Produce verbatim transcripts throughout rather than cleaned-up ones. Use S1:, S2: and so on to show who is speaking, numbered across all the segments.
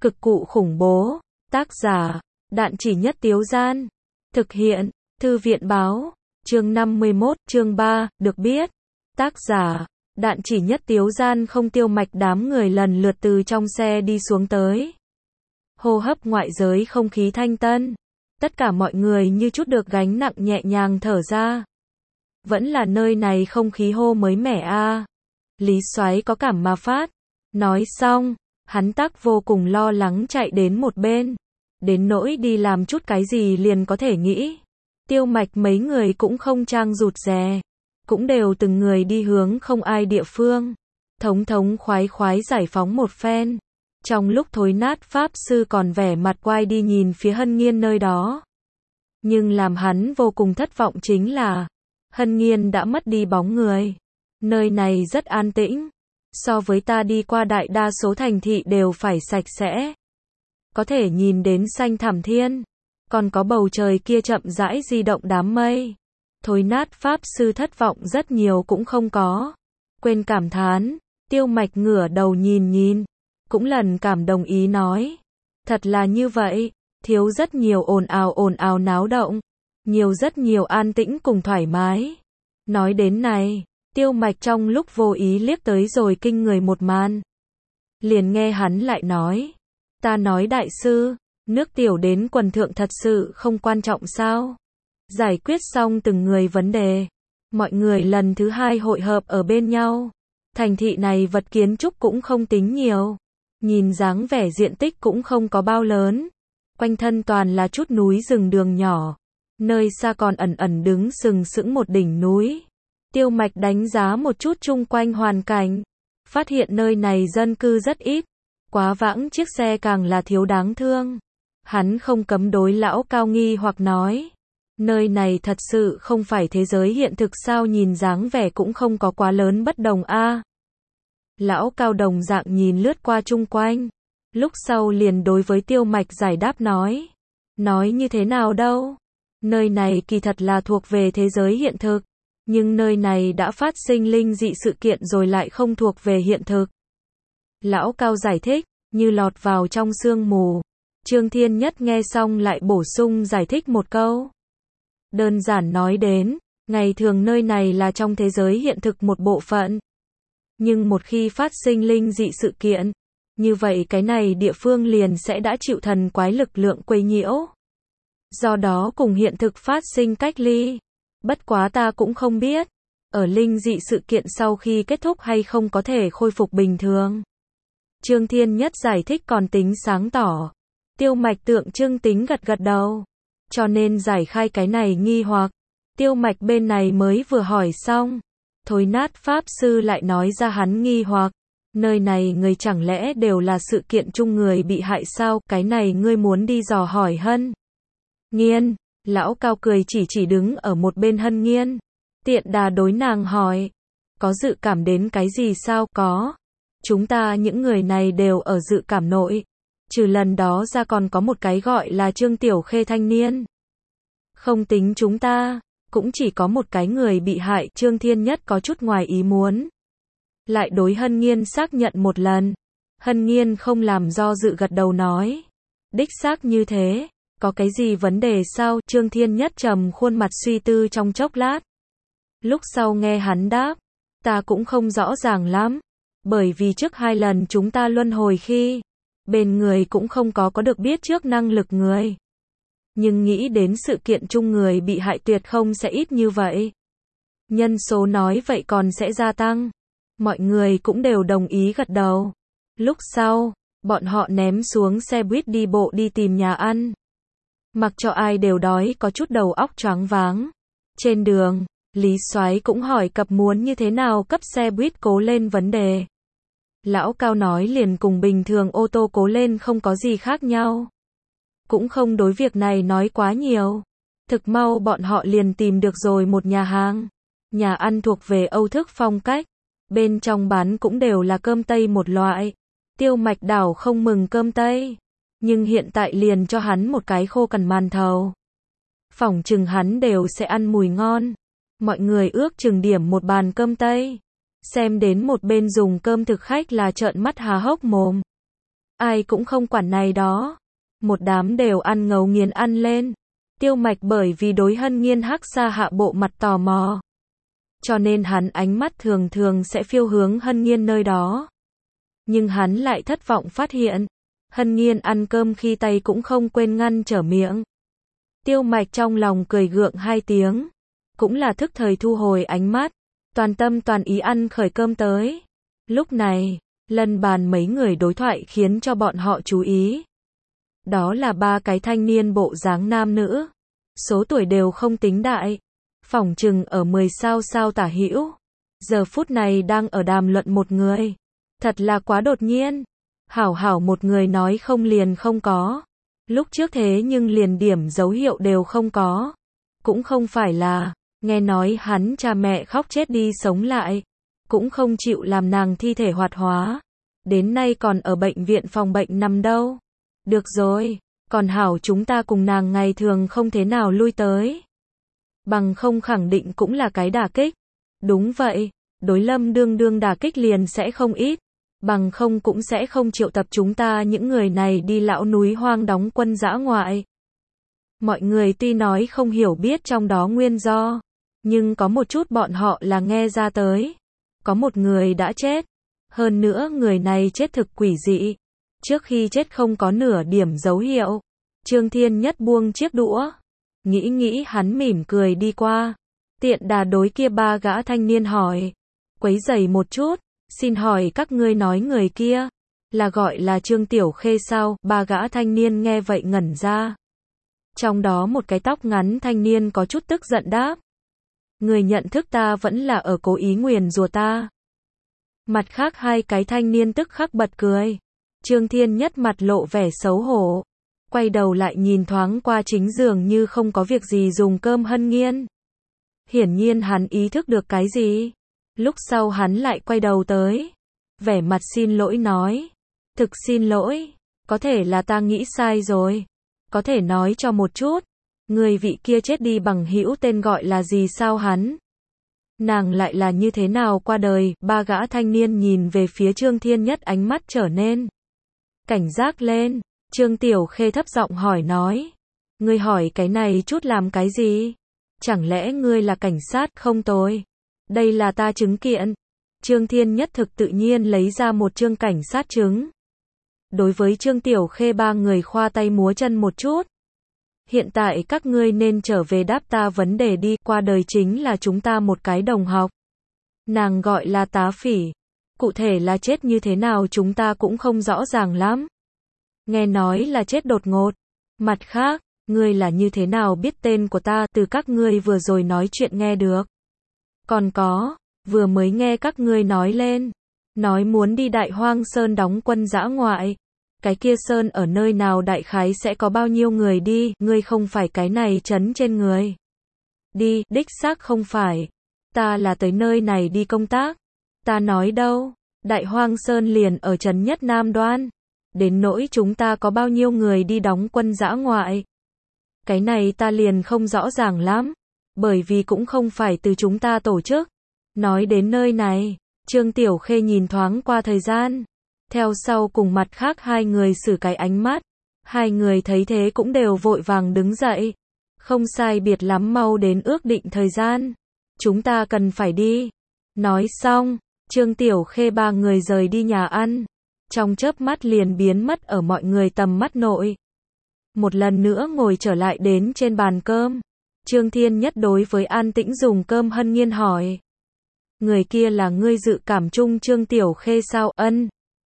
S1: Cực cụ khủng bố. Tác giả, Đạn Chỉ Nhất Tiếu Gian. Thực hiện, Thư viện Báo. Chương năm mươi mốt, chương ba, được biết. Tác giả, Đạn Chỉ Nhất Tiếu Gian. Không Tiêu Mạch đám người lần lượt từ trong xe đi xuống tới. Hô hấp ngoại giới không khí thanh tân. Tất cả mọi người như chút được gánh nặng nhẹ nhàng thở ra. Vẫn là nơi này không khí hô mới mẻ a. À. Lý Soái có cảm mà phát. Nói xong, hắn tắc vô cùng lo lắng chạy đến một bên. Đến nỗi đi làm chút cái gì liền có thể nghĩ. Tiêu Mạch mấy người cũng không trang rụt rè. Cũng đều từng người đi hướng không ai địa phương. Thống thống khoái khoái giải phóng một phen. Trong lúc thối nát Pháp Sư còn vẻ mặt quay đi nhìn phía Hân Nghiên nơi đó. Nhưng làm hắn vô cùng thất vọng chính là Hân Nghiên đã mất đi bóng người. Nơi này rất an tĩnh. So với ta đi qua đại đa số thành thị đều phải sạch sẽ. Có thể nhìn đến xanh thẳm thiên. Còn có bầu trời kia chậm rãi di động đám mây. Thối nát Pháp Sư thất vọng rất nhiều cũng không có. Quên cảm thán. Tiêu Mạch ngửa đầu nhìn nhìn. Cũng lần cảm đồng ý nói. Thật là như vậy. Thiếu rất nhiều ồn ào ồn ào náo động. Nhiều rất nhiều an tĩnh cùng thoải mái. Nói đến này, Tiêu Mạch trong lúc vô ý liếc tới rồi kinh người một màn. Liền nghe hắn lại nói. Ta nói đại sư, nước tiểu đến quần thượng thật sự không quan trọng sao? Giải quyết xong từng người vấn đề. Mọi người lần thứ hai hội hợp ở bên nhau. Thành thị này vật kiến trúc cũng không tính nhiều. Nhìn dáng vẻ diện tích cũng không có bao lớn. Quanh thân toàn là chút núi rừng đường nhỏ. Nơi xa còn ẩn ẩn đứng sừng sững một đỉnh núi. Tiêu Mạch đánh giá một chút chung quanh hoàn cảnh. Phát hiện nơi này dân cư rất ít. Quá vãng chiếc xe càng là thiếu đáng thương. Hắn không cấm đối lão Cao nghi hoặc nói. Nơi này thật sự không phải thế giới hiện thực sao, nhìn dáng vẻ cũng không có quá lớn bất đồng a. À. Lão Cao đồng dạng nhìn lướt qua chung quanh. Lúc sau liền đối với Tiêu Mạch giải đáp nói. Nói như thế nào đâu. Nơi này kỳ thật là thuộc về thế giới hiện thực. Nhưng nơi này đã phát sinh linh dị sự kiện rồi lại không thuộc về hiện thực. Lão Cao giải thích, như lọt vào trong sương mù. Trương Thiên Nhất nghe xong lại bổ sung giải thích một câu. Đơn giản nói đến, ngày thường nơi này là trong thế giới hiện thực một bộ phận. Nhưng một khi phát sinh linh dị sự kiện, như vậy cái này địa phương liền sẽ đã chịu thần quái lực lượng quấy nhiễu. Do đó cùng hiện thực phát sinh cách ly. Bất quá ta cũng không biết, ở linh dị sự kiện sau khi kết thúc hay không có thể khôi phục bình thường. Trương Thiên Nhất giải thích còn tính sáng tỏ. Tiêu Mạch tượng trưng tính gật gật đầu. Cho nên giải khai cái này nghi hoặc. Tiêu Mạch bên này mới vừa hỏi xong. Thối nát Pháp Sư lại nói ra hắn nghi hoặc. Nơi này người chẳng lẽ đều là sự kiện chung người bị hại sao? Cái này ngươi muốn đi dò hỏi Hân Nghiên. Lão Cao cười chỉ chỉ đứng ở một bên Hân Nghiên. Tiện đà đối nàng hỏi. Có dự cảm đến cái gì sao? Có. Chúng ta những người này đều ở dự cảm nội. Trừ lần đó ra còn có một cái gọi là Trương Tiểu Khê thanh niên. Không tính chúng ta, cũng chỉ có một cái người bị hại. Trương Thiên Nhất có chút ngoài ý muốn. Lại đối Hân Nghiên xác nhận một lần. Hân Nghiên không làm do dự gật đầu nói. Đích xác như thế. Có cái gì vấn đề sao? Trương Thiên Nhất trầm khuôn mặt suy tư trong chốc lát. Lúc sau nghe hắn đáp. Ta cũng không rõ ràng lắm. Bởi vì trước hai lần chúng ta luân hồi khi. Bên người cũng không có có được biết trước năng lực người. Nhưng nghĩ đến sự kiện chung người bị hại tuyệt không sẽ ít như vậy. Nhân số nói vậy còn sẽ gia tăng. Mọi người cũng đều đồng ý gật đầu. Lúc sau, bọn họ ném xuống xe buýt đi bộ đi tìm nhà ăn. Mặc cho ai đều đói có chút đầu óc choáng váng. Trên đường, Lý Soái cũng hỏi cập muốn như thế nào cấp xe buýt cố lên vấn đề. Lão Cao nói liền cùng bình thường ô tô cố lên không có gì khác nhau. Cũng không đối việc này nói quá nhiều. Thực mau bọn họ liền tìm được rồi một nhà hàng. Nhà ăn thuộc về Âu thức phong cách. Bên trong bán cũng đều là cơm Tây một loại. Tiêu Mạch đảo không mừng cơm Tây. Nhưng hiện tại liền cho hắn một cái khô cằn màn thầu. Phỏng chừng hắn đều sẽ ăn mùi ngon. Mọi người ước chừng điểm một bàn cơm Tây. Xem đến một bên dùng cơm thực khách là trợn mắt há hốc mồm. ai cũng không quản này đó. Một đám đều ăn ngấu nghiến ăn lên. Tiêu Mạch bởi vì đối Hân Nhiên Hắc Sa hạ bộ mặt tò mò, cho nên hắn ánh mắt thường thường sẽ phiêu hướng Hân Nhiên nơi đó. Nhưng hắn lại thất vọng phát hiện, Hân Nhiên ăn cơm khi tay cũng không quên ngăn trở miệng. Tiêu Mạch trong lòng cười gượng hai tiếng, cũng là thức thời thu hồi ánh mắt, toàn tâm toàn ý ăn khởi cơm tới. Lúc này, lân bàn mấy người đối thoại khiến cho bọn họ chú ý. Đó là ba cái thanh niên bộ dáng nam nữ, số tuổi đều không tính đại, phỏng chừng ở mười sao sao tả hữu. Giờ phút này đang ở đàm luận một người. Thật là quá đột nhiên. Hảo hảo một người nói không liền không có. Lúc trước thế nhưng liền điểm dấu hiệu đều không có. Cũng không phải là, nghe nói hắn cha mẹ khóc chết đi sống lại. Cũng không chịu làm nàng thi thể hoạt hóa. Đến nay còn ở bệnh viện phòng bệnh nằm đâu. Được rồi, còn hảo chúng ta cùng nàng ngày thường không thế nào lui tới. Bằng không khẳng định cũng là cái đả kích. Đúng vậy, đối Lâm đương đương đả kích liền sẽ không ít. Bằng không cũng sẽ không triệu tập chúng ta những người này đi lão núi hoang đóng quân dã ngoại. Mọi người tuy nói không hiểu biết trong đó nguyên do, nhưng có một chút bọn họ là nghe ra tới. Có một người đã chết. Hơn nữa người này chết thực quỷ dị. Trước khi chết không có nửa điểm dấu hiệu. Trương Thiên Nhất buông chiếc đũa. Nghĩ nghĩ hắn mỉm cười đi qua. Tiện đà đối kia ba gã thanh niên hỏi. Quấy rầy một chút. Xin hỏi các ngươi nói người kia. Là gọi là Trương Tiểu Khê sao? Ba gã thanh niên nghe vậy ngẩn ra. Trong đó một cái tóc ngắn thanh niên có chút tức giận đáp. Người nhận thức ta vẫn là ở cố ý nguyền rủa ta. Mặt khác hai cái thanh niên tức khắc bật cười. Trương Thiên Nhất mặt lộ vẻ xấu hổ. Quay đầu lại nhìn thoáng qua chính giường như không có việc gì dùng cơm Hân Nhiên. Hiển nhiên hắn ý thức được cái gì. Lúc sau hắn lại quay đầu tới. Vẻ mặt xin lỗi nói. Thực xin lỗi. Có thể là ta nghĩ sai rồi. Có thể nói cho một chút. Người vị kia chết đi bằng hữu tên gọi là gì sao hắn? Nàng lại là như thế nào qua đời? Ba gã thanh niên nhìn về phía Trương Thiên Nhất ánh mắt trở nên cảnh giác lên. Trương Tiểu Khê thấp giọng hỏi nói. Ngươi hỏi cái này chút làm cái gì? Chẳng lẽ ngươi là cảnh sát? Không tồi. Đây là ta chứng kiện. Trương Thiên Nhất thực tự nhiên lấy ra một chương cảnh sát chứng. Đối với Trương Tiểu Khê ba người khoa tay múa chân một chút. Hiện tại các ngươi nên trở về đáp ta vấn đề đi. Qua đời chính là chúng ta một cái đồng học. Nàng gọi là Tá Phỉ. Cụ thể là chết như thế nào chúng ta cũng không rõ ràng lắm. Nghe nói là chết đột ngột. Mặt khác, ngươi là như thế nào biết tên của ta? Từ các ngươi vừa rồi nói chuyện nghe được. Còn có, vừa mới nghe các ngươi nói lên. Nói muốn đi Đại Hoang Sơn đóng quân dã ngoại. Cái kia Sơn ở nơi nào đại khái sẽ có bao nhiêu người đi? Ngươi không phải cái này trấn trên người. Đi, đích xác không phải. Ta là tới nơi này đi công tác. Ta nói đâu, Đại Hoang Sơn liền ở trấn Nhất Nam Đoan. Đến nỗi chúng ta có bao nhiêu người đi đóng quân dã ngoại. Cái này ta liền không rõ ràng lắm. Bởi vì cũng không phải từ chúng ta tổ chức. Nói đến nơi này, Trương Tiểu Khê nhìn thoáng qua thời gian. Theo sau cùng mặt khác hai người xử cái ánh mắt. Hai người thấy thế cũng đều vội vàng đứng dậy. Không sai biệt lắm mau đến ước định thời gian. Chúng ta cần phải đi. Nói xong, Trương Tiểu Khê ba người rời đi nhà ăn. Trong chớp mắt liền biến mất ở mọi người tầm mắt nội. Một lần nữa ngồi trở lại đến trên bàn cơm. Trương Thiên Nhất đối với an tĩnh dùng cơm Hân Nhiên hỏi. Người kia là ngươi dự cảm chung Trương Tiểu Khê sao? Ân.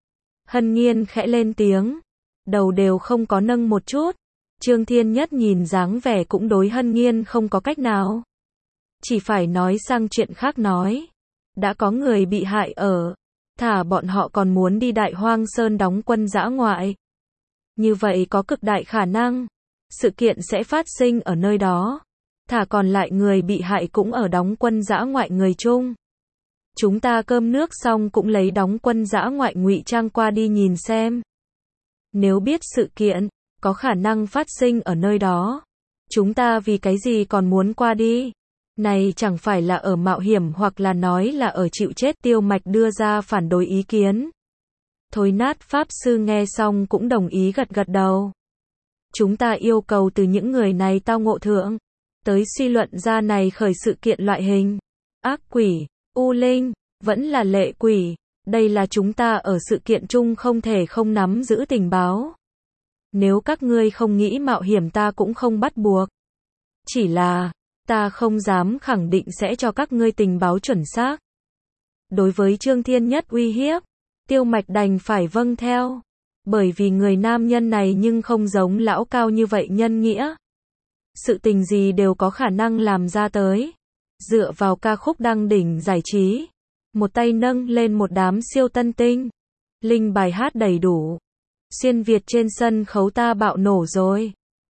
S1: Hân Nhiên khẽ lên tiếng. Đầu đều không có nâng một chút. Trương Thiên Nhất nhìn dáng vẻ cũng đối Hân Nhiên không có cách nào. Chỉ phải nói sang chuyện khác nói. Đã có người bị hại ở. Thả bọn họ còn muốn đi Đại Hoang Sơn đóng quân dã ngoại. Như vậy có cực đại khả năng. Sự kiện sẽ phát sinh ở nơi đó. Thả còn lại người bị hại cũng ở đóng quân dã ngoại người chung. Chúng ta cơm nước xong cũng lấy đóng quân dã ngoại ngụy trang qua đi nhìn xem. Nếu biết sự kiện có khả năng phát sinh ở nơi đó, chúng ta vì cái gì còn muốn qua đi? Này chẳng phải là ở mạo hiểm hoặc là nói là ở chịu chết? Tiêu Mạch đưa ra phản đối ý kiến. Thối nát Pháp Sư nghe xong cũng đồng ý gật gật đầu. Chúng ta yêu cầu từ những người này tao ngộ thượng, tới suy luận ra này khởi sự kiện loại hình. Ác quỷ, u linh, vẫn là lệ quỷ. Đây là chúng ta ở sự kiện chung không thể không nắm giữ tình báo. Nếu các ngươi không nghĩ mạo hiểm ta cũng không bắt buộc. Chỉ là, ta không dám khẳng định sẽ cho các ngươi tình báo chuẩn xác. Đối với Trương Thiên Nhất uy hiếp, Tiêu Mạch đành phải vâng theo. Bởi vì người nam nhân này nhưng không giống lão cao như vậy nhân nghĩa. Sự tình gì đều có khả năng làm ra tới. Dựa vào ca khúc đăng đỉnh giải trí. Một tay nâng lên một đám siêu tân tinh. Linh bài hát đầy đủ. Xuyên Việt trên sân khấu ta bạo nổ rồi.